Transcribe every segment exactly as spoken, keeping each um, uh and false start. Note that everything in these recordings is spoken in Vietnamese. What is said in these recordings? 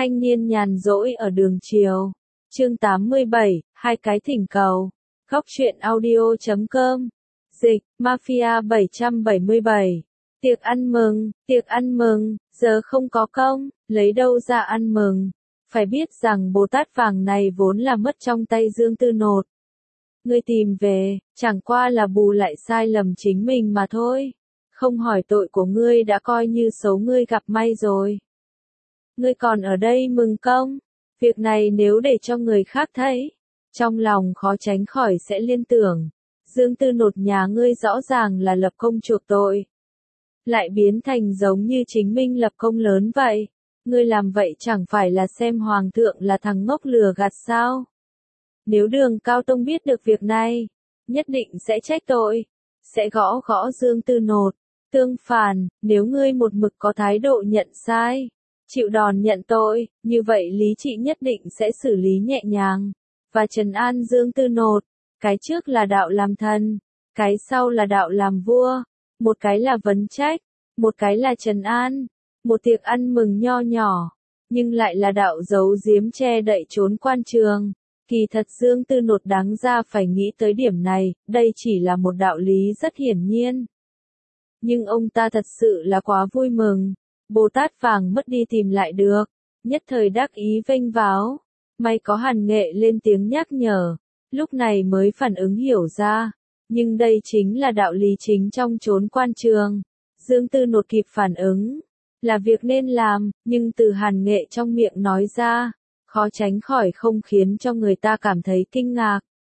Thanh niên nhàn rỗi ở đường chiều. Chương tám mươi bảy, hai cái thỉnh cầu. Góc truyện audio chấm com. Dịch, Mafia bảy trăm bảy mươi bảy. Tiệc ăn mừng, tiệc ăn mừng, giờ không có công, lấy đâu ra ăn mừng. Phải biết rằng Bồ Tát vàng này vốn là mất trong tay Dương Tư Nột. Ngươi tìm về, chẳng qua là bù lại sai lầm chính mình mà thôi. Không hỏi tội của ngươi đã coi như xấu ngươi gặp may rồi. Ngươi còn ở đây mừng công, việc này nếu để cho người khác thấy, trong lòng khó tránh khỏi sẽ liên tưởng, Dương Tư Nột nhà ngươi rõ ràng là lập công chuộc tội, lại biến thành giống như chính minh lập công lớn vậy. Ngươi làm vậy chẳng phải là xem hoàng thượng là thằng ngốc lừa gạt sao? Nếu Đường Cao Tông biết được việc này, nhất định sẽ trách tội, sẽ gõ gõ Dương Tư Nột. Tương phản, nếu ngươi một mực có thái độ nhận sai, chịu đòn nhận tội, như vậy lý trị nhất định sẽ xử lý nhẹ nhàng, và trấn an Dương Tư Nột. Cái trước là đạo làm thần, cái sau là đạo làm vua, một cái là vấn trách, một cái là trấn an. Một tiệc ăn mừng nho nhỏ, nhưng lại là đạo giấu giếm che đậy trốn quan trường. Kỳ thật Dương Tư Nột đáng ra phải nghĩ tới điểm này, đây chỉ là một đạo lý rất hiển nhiên. Nhưng ông ta thật sự là quá vui mừng. Bồ Tát vàng mất đi tìm lại được, nhất thời đắc ý vênh váo. May có Hàn Nghệ lên tiếng nhắc nhở, lúc này mới phản ứng hiểu ra. Nhưng đây chính là đạo lý chính trong trốn quan trường. Dương Tư Nột kịp phản ứng, là việc nên làm, nhưng từ Hàn Nghệ trong miệng nói ra, khó tránh khỏi không khiến cho người ta cảm thấy kinh ngạc.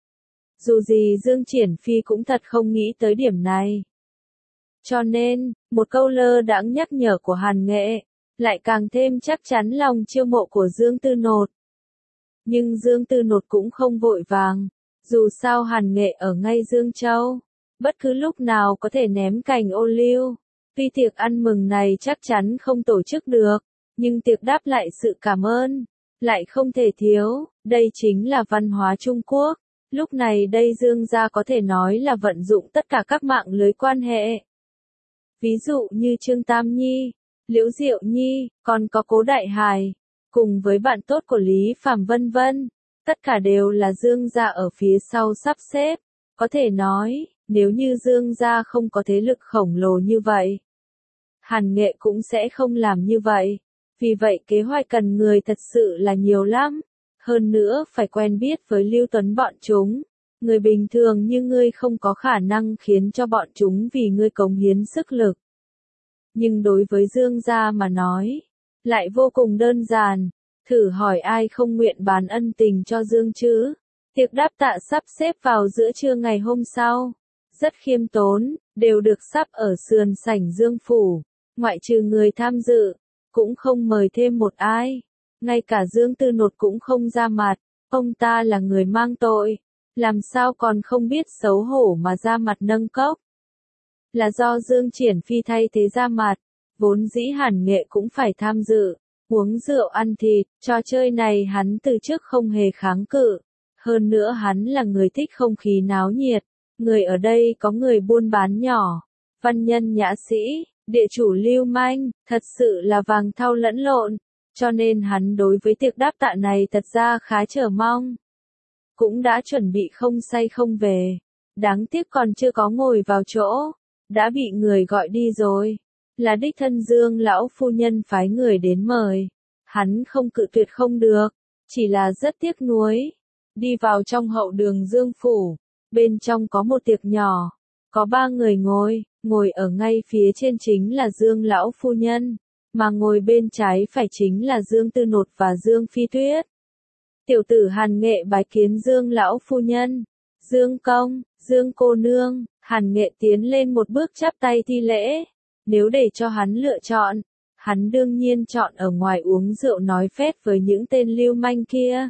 Dù gì Dương Triển Phi cũng thật không nghĩ tới điểm này. Cho nên, một câu lơ đãng nhắc nhở của Hàn Nghệ, lại càng thêm chắc chắn lòng chiêu mộ của Dương Tư Nột. Nhưng Dương Tư Nột cũng không vội vàng, dù sao Hàn Nghệ ở ngay Dương Châu, bất cứ lúc nào có thể ném cành ô liu. Tuy tiệc ăn mừng này chắc chắn không tổ chức được, nhưng tiệc đáp lại sự cảm ơn, lại không thể thiếu, đây chính là văn hóa Trung Quốc. Lúc này đây Dương gia có thể nói là vận dụng tất cả các mạng lưới quan hệ. Ví dụ như Trương Tam Nhi, Liễu Diệu Nhi, còn có Cố Đại Hải, cùng với bạn tốt của Lý Phàm vân vân, tất cả đều là Dương gia ở phía sau sắp xếp. Có thể nói, nếu như Dương gia không có thế lực khổng lồ như vậy, Hàn Nghệ cũng sẽ không làm như vậy. Vì vậy kế hoạch cần người thật sự là nhiều lắm. Hơn nữa phải quen biết với Lưu Tuấn bọn chúng. Người bình thường như ngươi không có khả năng khiến cho bọn chúng vì ngươi cống hiến sức lực. Nhưng đối với Dương gia mà nói, lại vô cùng đơn giản. Thử hỏi ai không nguyện bán ân tình cho Dương chứ? Tiệc đáp tạ sắp xếp vào giữa trưa ngày hôm sau. Rất khiêm tốn, đều được sắp ở sườn sảnh Dương phủ. Ngoại trừ người tham dự, cũng không mời thêm một ai. Ngay cả Dương Tư Nột cũng không ra mặt, ông ta là người mang tội, làm sao còn không biết xấu hổ mà ra mặt nâng cốc. Là do Dương Triển Phi thay thế ra mặt, vốn dĩ Hàn Nghệ cũng phải tham dự, uống rượu ăn thịt, trò chơi này hắn từ trước không hề kháng cự. Hơn nữa hắn là người thích không khí náo nhiệt, người ở đây có người buôn bán nhỏ, văn nhân nhã sĩ, địa chủ lưu manh, thật sự là vàng thau lẫn lộn, cho nên hắn đối với tiệc đáp tạ này thật ra khá chờ mong. Cũng đã chuẩn bị không say không về, đáng tiếc còn chưa có ngồi vào chỗ, đã bị người gọi đi rồi, là đích thân Dương lão phu nhân phái người đến mời, hắn không cự tuyệt không được, chỉ là rất tiếc nuối. Đi vào trong hậu đường Dương phủ, bên trong có một tiệc nhỏ, có ba người ngồi. Ngồi ở ngay phía trên chính là Dương lão phu nhân, mà ngồi bên trái phải chính là Dương Tư Nột và Dương Phi Tuyết. Tiểu tử Hàn Nghệ bái kiến Dương lão phu nhân, Dương công, Dương cô nương. Hàn Nghệ tiến lên một bước chắp tay thi lễ. Nếu để cho hắn lựa chọn, hắn đương nhiên chọn ở ngoài uống rượu nói phét với những tên lưu manh kia.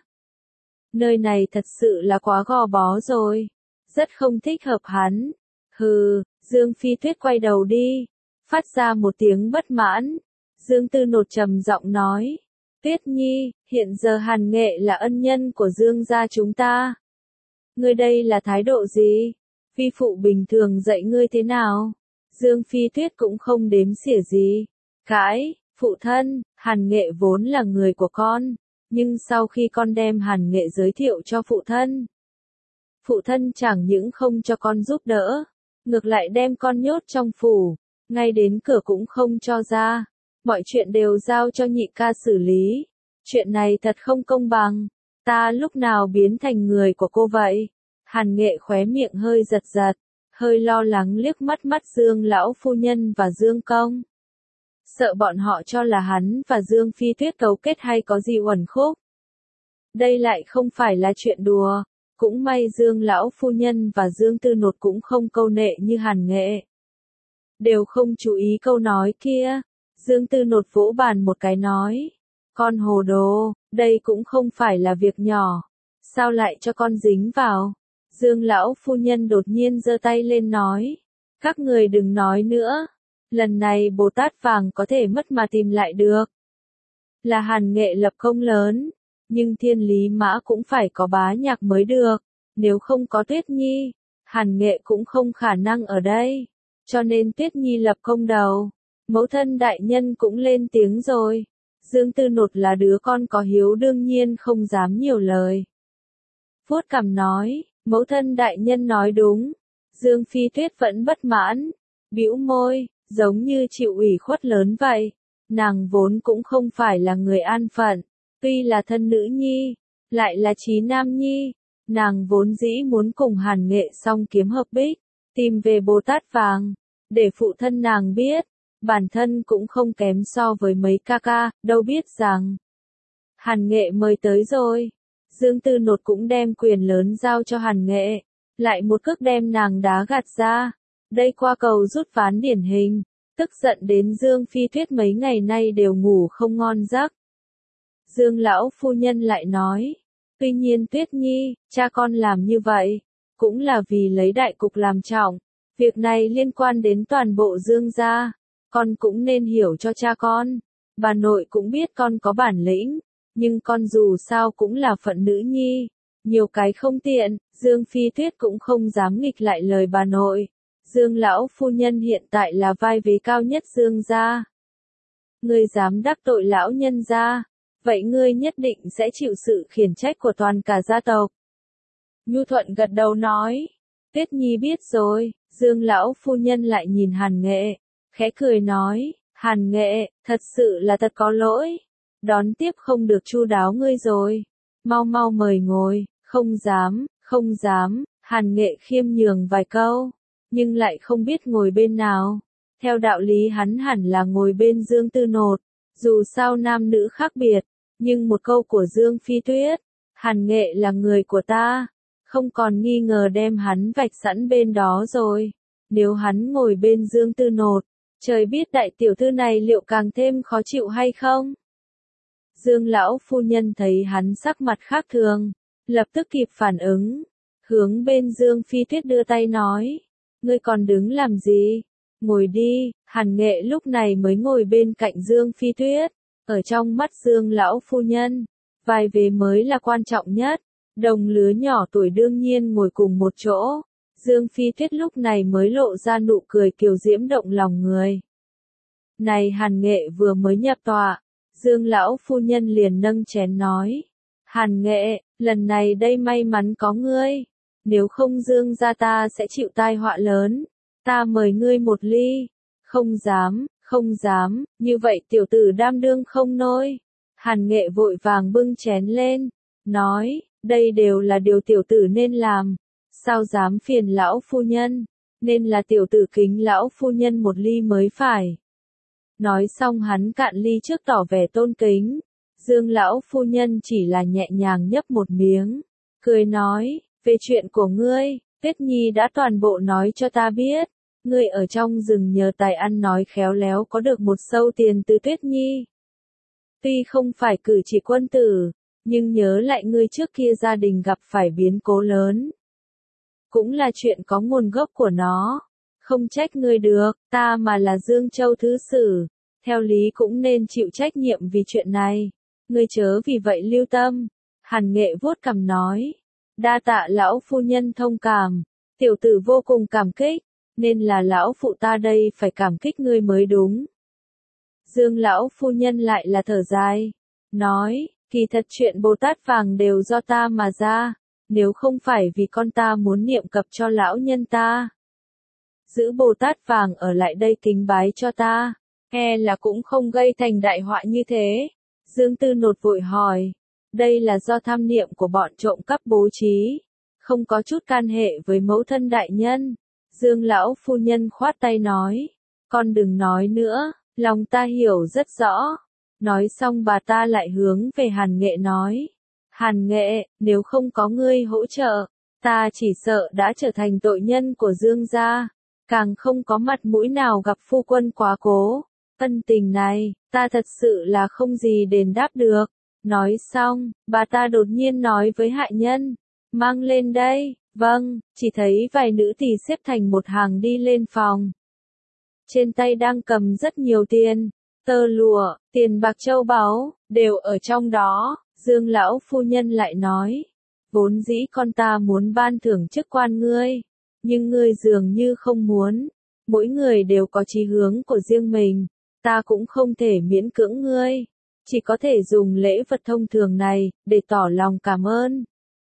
Nơi này thật sự là quá gò bó rồi, rất không thích hợp hắn. Hừ. Dương Phi Tuyết quay đầu đi, phát ra một tiếng bất mãn. Dương Tư Nột trầm giọng nói, Tuyết Nhi, hiện giờ Hàn Nghệ là ân nhân của Dương gia chúng ta. Ngươi đây là thái độ gì? Phi phụ bình thường dạy ngươi thế nào? Dương Phi Tuyết cũng không đếm xỉa gì. Cãi, phụ thân, Hàn Nghệ vốn là người của con, nhưng sau khi con đem Hàn Nghệ giới thiệu cho phụ thân, phụ thân chẳng những không cho con giúp đỡ, ngược lại đem con nhốt trong phủ, ngay đến cửa cũng không cho ra, mọi chuyện đều giao cho nhị ca xử lý. Chuyện này thật không công bằng, ta lúc nào biến thành người của cô vậy? Hàn Nghệ khóe miệng hơi giật giật, hơi lo lắng liếc mắt mắt Dương lão phu nhân và Dương công. Sợ bọn họ cho là hắn và Dương Phi Tuyết cấu kết hay có gì uẩn khúc. Đây lại không phải là chuyện đùa, cũng may Dương lão phu nhân và Dương Tư Nột cũng không câu nệ như Hàn Nghệ. Đều không chú ý câu nói kia, Dương Tư Nột vỗ bàn một cái nói. Con hồ đồ, đây cũng không phải là việc nhỏ, sao lại cho con dính vào? Dương lão phu nhân đột nhiên giơ tay lên nói, các người đừng nói nữa, lần này Bồ Tát vàng có thể mất mà tìm lại được. Là Hàn Nghệ lập công lớn, nhưng Thiên Lý Mã cũng phải có bá nhạc mới được, nếu không có Tuyết Nhi, Hàn Nghệ cũng không khả năng ở đây, cho nên Tuyết Nhi lập công đầu. Mẫu thân đại nhân cũng lên tiếng rồi. Dương Tư Nột là đứa con có hiếu đương nhiên không dám nhiều lời. Vuốt cằm nói, mẫu thân đại nhân nói đúng. Dương Phi Tuyết vẫn bất mãn, bĩu môi, giống như chịu ủy khuất lớn vậy. Nàng vốn cũng không phải là người an phận, tuy là thân nữ nhi, lại là trí nam nhi. Nàng vốn dĩ muốn cùng Hàn Nghệ song kiếm hợp bích, tìm về Bồ Tát vàng, để phụ thân nàng biết. Bản thân cũng không kém so với mấy ca ca, đâu biết rằng Hàn Nghệ mời tới rồi. Dương Tư Nột cũng đem quyền lớn giao cho Hàn Nghệ, lại một cước đem nàng đá gạt ra. Đây qua cầu rút ván điển hình, tức giận đến Dương Phi Tuyết mấy ngày nay đều ngủ không ngon giấc. Dương lão phu nhân lại nói, tuy nhiên Tuyết Nhi, cha con làm như vậy, cũng là vì lấy đại cục làm trọng, việc này liên quan đến toàn bộ Dương gia. Con cũng nên hiểu cho cha con, bà nội cũng biết con có bản lĩnh, nhưng con dù sao cũng là phận nữ nhi, nhiều cái không tiện, Dương Phi Tuyết cũng không dám nghịch lại lời bà nội. Dương lão phu nhân hiện tại là vai vế cao nhất Dương gia. Ngươi dám đắc tội lão nhân gia, vậy ngươi nhất định sẽ chịu sự khiển trách của toàn cả gia tộc. Nhu Thuận gật đầu nói, Tuyết Nhi biết rồi. Dương lão phu nhân lại nhìn Hàn Nghệ, khẽ cười nói, Hàn Nghệ, thật sự là thật có lỗi, đón tiếp không được chu đáo ngươi rồi, mau mau mời ngồi. Không dám, không dám. Hàn Nghệ khiêm nhường vài câu, nhưng lại không biết ngồi bên nào. Theo đạo lý hắn hẳn là ngồi bên Dương Tư Nột, dù sao nam nữ khác biệt, nhưng một câu của Dương Phi Tuyết, Hàn Nghệ là người của ta, không còn nghi ngờ đem hắn vạch sẵn bên đó rồi. Nếu hắn ngồi bên Dương Tư Nột, trời biết đại tiểu thư này liệu càng thêm khó chịu hay không? Dương lão phu nhân thấy hắn sắc mặt khác thường, lập tức kịp phản ứng, hướng bên Dương Phi Tuyết đưa tay nói, ngươi còn đứng làm gì? Ngồi đi. Hàn Nghệ lúc này mới ngồi bên cạnh Dương Phi Tuyết, ở trong mắt Dương lão phu nhân, vai vế mới là quan trọng nhất, đồng lứa nhỏ tuổi đương nhiên ngồi cùng một chỗ. Dương Phi Tuyết lúc này mới lộ ra nụ cười kiều diễm động lòng người. Này Hàn Nghệ vừa mới nhập tọa, Dương lão phu nhân liền nâng chén nói, Hàn Nghệ, lần này đây may mắn có ngươi, nếu không Dương gia ta sẽ chịu tai họa lớn, ta mời ngươi một ly. Không dám, không dám, như vậy tiểu tử đam đương không nôi. Hàn Nghệ vội vàng bưng chén lên, nói, đây đều là điều tiểu tử nên làm, sao dám phiền lão phu nhân, nên là tiểu tử kính lão phu nhân một ly mới phải. Nói xong hắn cạn ly trước tỏ vẻ tôn kính, Dương lão phu nhân chỉ là nhẹ nhàng nhấp một miếng, cười nói, về chuyện của ngươi, Tuyết Nhi đã toàn bộ nói cho ta biết, ngươi ở trong rừng nhờ tài ăn nói khéo léo có được một sâu tiền từ Tuyết Nhi. Tuy không phải cử chỉ quân tử, nhưng nhớ lại ngươi trước kia gia đình gặp phải biến cố lớn. Cũng là chuyện có nguồn gốc của nó. Không trách ngươi được, ta mà là Dương Châu Thứ Sử, theo lý cũng nên chịu trách nhiệm vì chuyện này. Ngươi chớ vì vậy lưu tâm. Hàn Nghệ vuốt cằm nói, đa tạ lão phu nhân thông cảm, tiểu tử vô cùng cảm kích, nên là lão phụ ta đây phải cảm kích ngươi mới đúng. Dương lão phu nhân lại là thở dài, nói, kỳ thật chuyện Bồ Tát vàng đều do ta mà ra, nếu không phải vì con ta muốn niệm cập cho lão nhân ta. Giữ Bồ Tát vàng ở lại đây kính bái cho ta, e là cũng không gây thành đại họa như thế. Dương Tư Nột vội hỏi, đây là do tham niệm của bọn trộm cắp bố trí, không có chút can hệ với mẫu thân đại nhân. Dương lão phu nhân khoát tay nói, con đừng nói nữa, lòng ta hiểu rất rõ. Nói xong bà ta lại hướng về Hàn Nghệ nói, Hàn Nghệ, nếu không có ngươi hỗ trợ, ta chỉ sợ đã trở thành tội nhân của Dương gia, càng không có mặt mũi nào gặp phu quân quá cố. Ân tình này, ta thật sự là không gì đền đáp được. Nói xong, bà ta đột nhiên nói với hạ nhân, mang lên đây. Vâng, chỉ thấy vài nữ tỳ xếp thành một hàng đi lên phòng. Trên tay đang cầm rất nhiều tiền, tơ lụa, tiền bạc châu báu, đều ở trong đó. Dương lão phu nhân lại nói, vốn dĩ con ta muốn ban thưởng chức quan ngươi, nhưng ngươi dường như không muốn. Mỗi người đều có chí hướng của riêng mình, ta cũng không thể miễn cưỡng ngươi, chỉ có thể dùng lễ vật thông thường này, để tỏ lòng cảm ơn.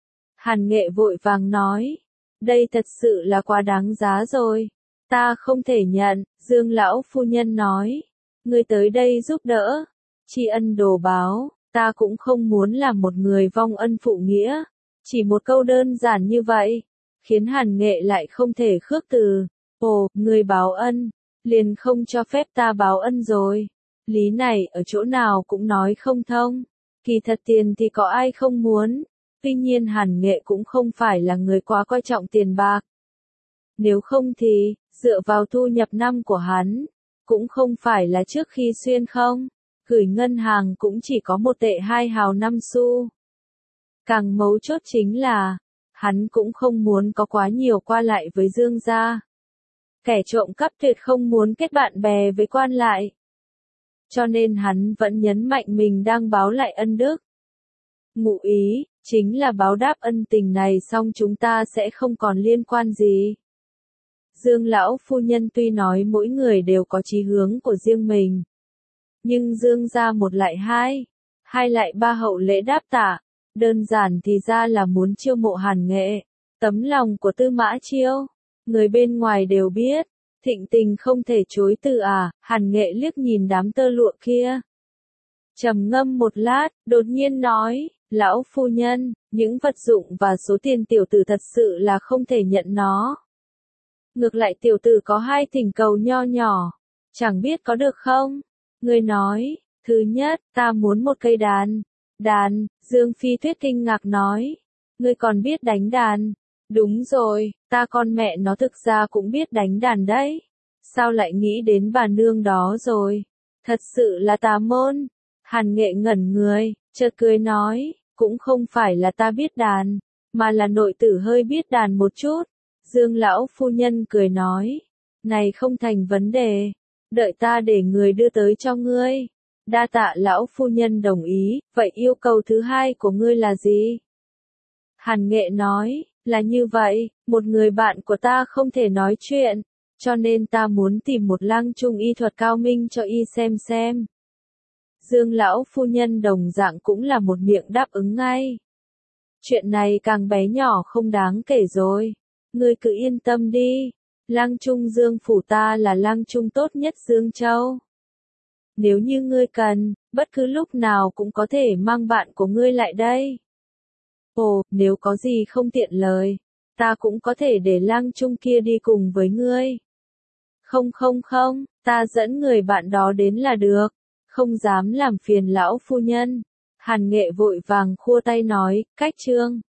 Hàn Nghệ vội vàng nói, đây thật sự là quá đáng giá rồi, ta không thể nhận. Dương lão phu nhân nói, ngươi tới đây giúp đỡ, tri ân đồ báo, ta cũng không muốn làm một người vong ân phụ nghĩa. Chỉ một câu đơn giản như vậy, khiến Hàn Nghệ lại không thể khước từ. Ồ, ngươi báo ân, liền không cho phép ta báo ân rồi. Lý này ở chỗ nào cũng nói không thông. Kỳ thật tiền thì có ai không muốn. Tuy nhiên Hàn Nghệ cũng không phải là người quá coi trọng tiền bạc. Nếu không thì, dựa vào thu nhập năm của hắn, cũng không phải là trước khi xuyên không, gửi ngân hàng cũng chỉ có một tệ hai hào năm xu. Càng mấu chốt chính là, hắn cũng không muốn có quá nhiều qua lại với Dương gia. Kẻ trộm cắp tuyệt không muốn kết bạn bè với quan lại. Cho nên hắn vẫn nhấn mạnh mình đang báo lại ân đức. Ngụ ý, chính là báo đáp ân tình này xong chúng ta sẽ không còn liên quan gì. Dương lão phu nhân tuy nói mỗi người đều có chí hướng của riêng mình. Nhưng Dương gia một lại hai, hai lại ba hậu lễ đáp tạ, đơn giản thì ra là muốn chiêu mộ Hàn Nghệ, tấm lòng của Tư Mã Chiêu. Người bên ngoài đều biết, thịnh tình không thể chối từ à. Hàn Nghệ liếc nhìn đám tơ lụa kia, trầm ngâm một lát, đột nhiên nói, lão phu nhân, những vật dụng và số tiền tiểu tử thật sự là không thể nhận nó. Ngược lại tiểu tử có hai thỉnh cầu nho nhỏ, chẳng biết có được không? Người nói, thứ nhất, ta muốn một cây đàn. Đàn, Dương Phi Tuyết kinh ngạc nói, ngươi còn biết đánh đàn? Đúng rồi, ta con mẹ nó thực ra cũng biết đánh đàn đấy. Sao lại nghĩ đến bà nương đó rồi? Thật sự là tà môn. Hàn Nghệ ngẩn người, chợt cười nói, cũng không phải là ta biết đàn, mà là nội tử hơi biết đàn một chút. Dương lão phu nhân cười nói, này không thành vấn đề, đợi ta để người đưa tới cho ngươi. Đa tạ lão phu nhân đồng ý, vậy yêu cầu thứ hai của ngươi là gì? Hàn Nghệ nói, là như vậy, một người bạn của ta không thể nói chuyện, cho nên ta muốn tìm một lang trung y thuật cao minh cho y xem xem. Dương lão phu nhân đồng dạng cũng là một miệng đáp ứng ngay. Chuyện này càng bé nhỏ không đáng kể rồi, ngươi cứ yên tâm đi, lang trung Dương phủ ta là lang trung tốt nhất Dương Châu. Nếu như ngươi cần, bất cứ lúc nào cũng có thể mang bạn của ngươi lại đây. Ồ, nếu có gì không tiện lời, ta cũng có thể để lang trung kia đi cùng với ngươi. Không không không, ta dẫn người bạn đó đến là được, không dám làm phiền lão phu nhân. Hàn Nghệ vội vàng khua tay nói, cách trương.